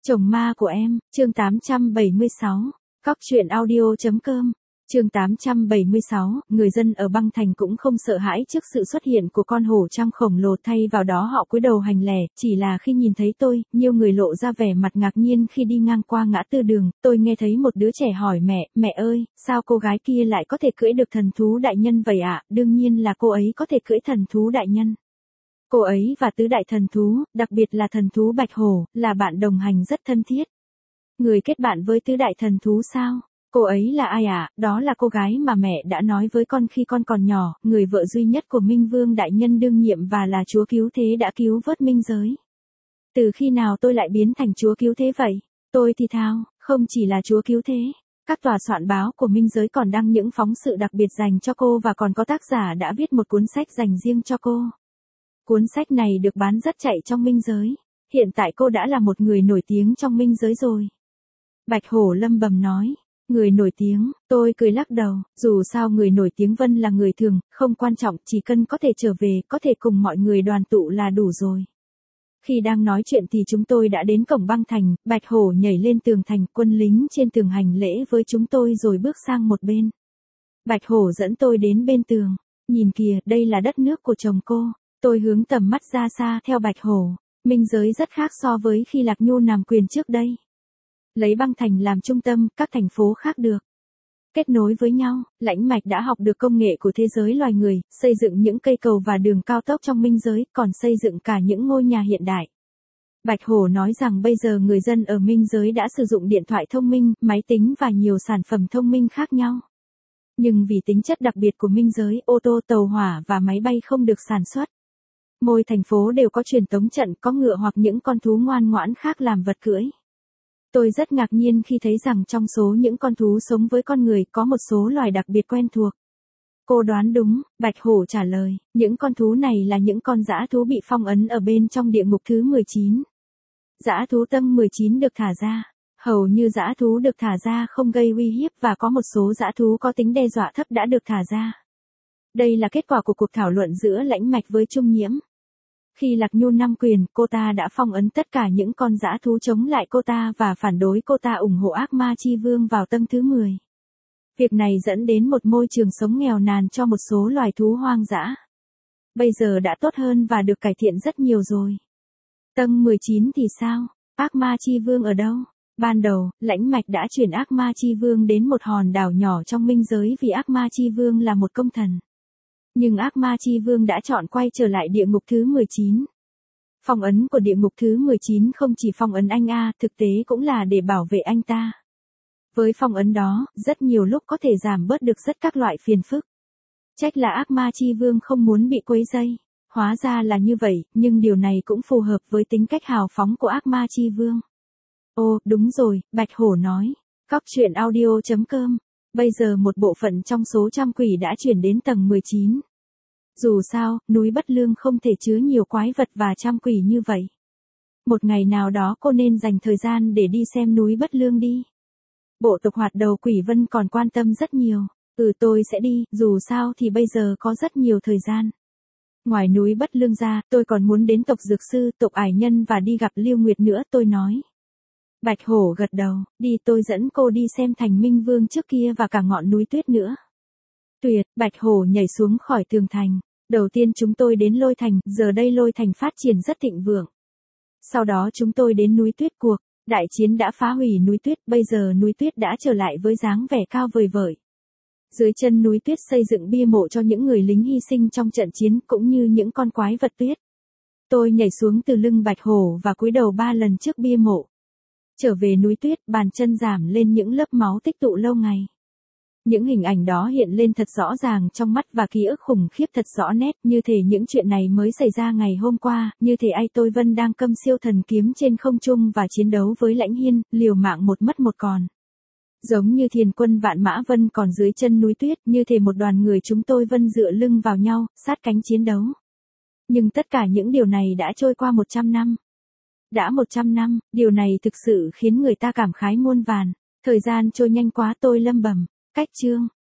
Chồng ma của em, chương 876, Cóc truyện audio.com, chương 876, người dân ở băng thành cũng không sợ hãi trước sự xuất hiện của con hổ trăm khổng lồ, thay vào đó họ cúi đầu hành lễ, chỉ là khi nhìn thấy tôi, nhiều người lộ ra vẻ mặt ngạc nhiên khi đi ngang qua ngã tư đường, tôi nghe thấy một đứa trẻ hỏi mẹ ơi, sao cô gái kia lại có thể cưỡi được thần thú đại nhân vậy ạ? Đương nhiên là cô ấy có thể cưỡi thần thú đại nhân. Cô ấy và tứ đại thần thú, đặc biệt là thần thú bạch hổ, là bạn đồng hành rất thân thiết. Người kết bạn với tứ đại thần thú sao? Cô ấy là ai ạ? Đó là cô gái mà mẹ đã nói với con khi con còn nhỏ, người vợ duy nhất của Minh Vương đại nhân đương nhiệm và là chúa cứu thế đã cứu vớt minh giới. Từ khi nào tôi lại biến thành chúa cứu thế vậy? Tôi thì thào, không chỉ là chúa cứu thế. Các tòa soạn báo của minh giới còn đăng những phóng sự đặc biệt dành cho cô và còn có tác giả đã viết một cuốn sách dành riêng cho cô. Cuốn sách này được bán rất chạy trong minh giới. Hiện tại cô đã là một người nổi tiếng trong minh giới rồi. Bạch hổ lầm bầm nói. Người nổi tiếng, tôi cười lắc đầu, dù sao người nổi tiếng Vân là người thường, không quan trọng, chỉ cần có thể trở về, có thể cùng mọi người đoàn tụ là đủ rồi. Khi đang nói chuyện thì chúng tôi đã đến cổng băng thành, Bạch hổ nhảy lên tường thành, quân lính trên tường hành lễ với chúng tôi rồi bước sang một bên. Bạch hổ dẫn tôi đến bên tường, nhìn kìa, đây là đất nước của chồng cô. Tôi hướng tầm mắt ra xa theo Bạch hổ, minh giới rất khác so với khi Lạc Nhu nằm quyền trước đây. Lấy băng thành làm trung tâm, các thành phố khác được kết nối với nhau, Lãnh Mạch đã học được công nghệ của thế giới loài người, xây dựng những cây cầu và đường cao tốc trong minh giới, còn xây dựng cả những ngôi nhà hiện đại. Bạch hổ nói rằng bây giờ người dân ở minh giới đã sử dụng điện thoại thông minh, máy tính và nhiều sản phẩm thông minh khác nhau. Nhưng vì tính chất đặc biệt của minh giới, ô tô, tàu hỏa và máy bay không được sản xuất. Mỗi thành phố đều có truyền tống trận, có ngựa hoặc những con thú ngoan ngoãn khác làm vật cưỡi. Tôi rất ngạc nhiên khi thấy rằng trong số những con thú sống với con người có một số loài đặc biệt quen thuộc. Cô đoán đúng, Bạch hổ trả lời, những con thú này là những con dã thú bị phong ấn ở bên trong địa ngục thứ 19. Dã thú tầng 19 được thả ra. Hầu như dã thú được thả ra không gây uy hiếp và có một số dã thú có tính đe dọa thấp đã được thả ra. Đây là kết quả của cuộc thảo luận giữa Lãnh Mạch với Trung Nhiễm. Khi Lạc Nhu nắm quyền, cô ta đã phong ấn tất cả những con dã thú chống lại cô ta và phản đối cô ta ủng hộ ác ma chi vương vào tầng thứ 10. Việc này dẫn đến một môi trường sống nghèo nàn cho một số loài thú hoang dã. Bây giờ đã tốt hơn và được cải thiện rất nhiều rồi. Tầng 19 thì sao? Ác ma chi vương ở đâu? Ban đầu, Lãnh Mạch đã chuyển ác ma chi vương đến một hòn đảo nhỏ trong minh giới vì ác ma chi vương là một công thần. Nhưng ác ma chi vương đã chọn quay trở lại địa ngục thứ 19. Phong ấn của địa ngục thứ 19 không chỉ phong ấn anh thực tế cũng là để bảo vệ anh ta. Với phong ấn đó, rất nhiều lúc có thể giảm bớt được rất các loại phiền phức. Trách là ác ma chi vương không muốn bị quấy rầy. Hóa ra là như vậy, nhưng điều này cũng phù hợp với tính cách hào phóng của ác ma chi vương. Ồ, đúng rồi, Bạch hổ nói. Cóc truyện audio.com. Bây giờ một bộ phận trong số trăm quỷ đã chuyển đến tầng 19. Dù sao, núi Bất Lương không thể chứa nhiều quái vật và trăm quỷ như vậy. Một ngày nào đó cô nên dành thời gian để đi xem núi Bất Lương đi. Bộ tộc Hoạt Đầu Quỷ Vân còn quan tâm rất nhiều. Tôi sẽ đi, dù sao thì bây giờ có rất nhiều thời gian. Ngoài núi Bất Lương ra, tôi còn muốn đến tộc Dược Sư, tộc Ải Nhân và đi gặp Lưu Nguyệt nữa, tôi nói. Bạch hổ gật đầu, đi, tôi dẫn cô đi xem thành Minh Vương trước kia và cả ngọn núi tuyết nữa. Tuyệt, Bạch hổ nhảy xuống khỏi tường thành. Đầu tiên chúng tôi đến Lôi Thành, giờ đây Lôi Thành phát triển rất thịnh vượng. Sau đó chúng tôi đến núi tuyết cuộc, đại chiến đã phá hủy núi tuyết, bây giờ núi tuyết đã trở lại với dáng vẻ cao vời vợi. Dưới chân núi tuyết xây dựng bia mộ cho những người lính hy sinh trong trận chiến cũng như những con quái vật tuyết. Tôi nhảy xuống từ lưng Bạch hổ và cúi đầu 3 lần trước bia mộ. Trở về núi tuyết, bàn chân giảm lên những lớp máu tích tụ lâu ngày. Những hình ảnh đó hiện lên thật rõ ràng trong mắt và ký ức khủng khiếp thật rõ nét, như thể những chuyện này mới xảy ra ngày hôm qua, như thể Tôi Vân đang cầm siêu thần kiếm trên không trung và chiến đấu với Lãnh Hiên, liều mạng một mất một còn. Giống như thiền quân vạn mã vân còn dưới chân núi tuyết, như thể một đoàn người chúng tôi Vân dựa lưng vào nhau, sát cánh chiến đấu. Nhưng tất cả những điều này đã trôi qua 100 năm. Đã 100 năm, điều này thực sự khiến người ta cảm khái muôn vàn. Thời gian trôi nhanh quá, tôi lẩm bẩm. Cách chương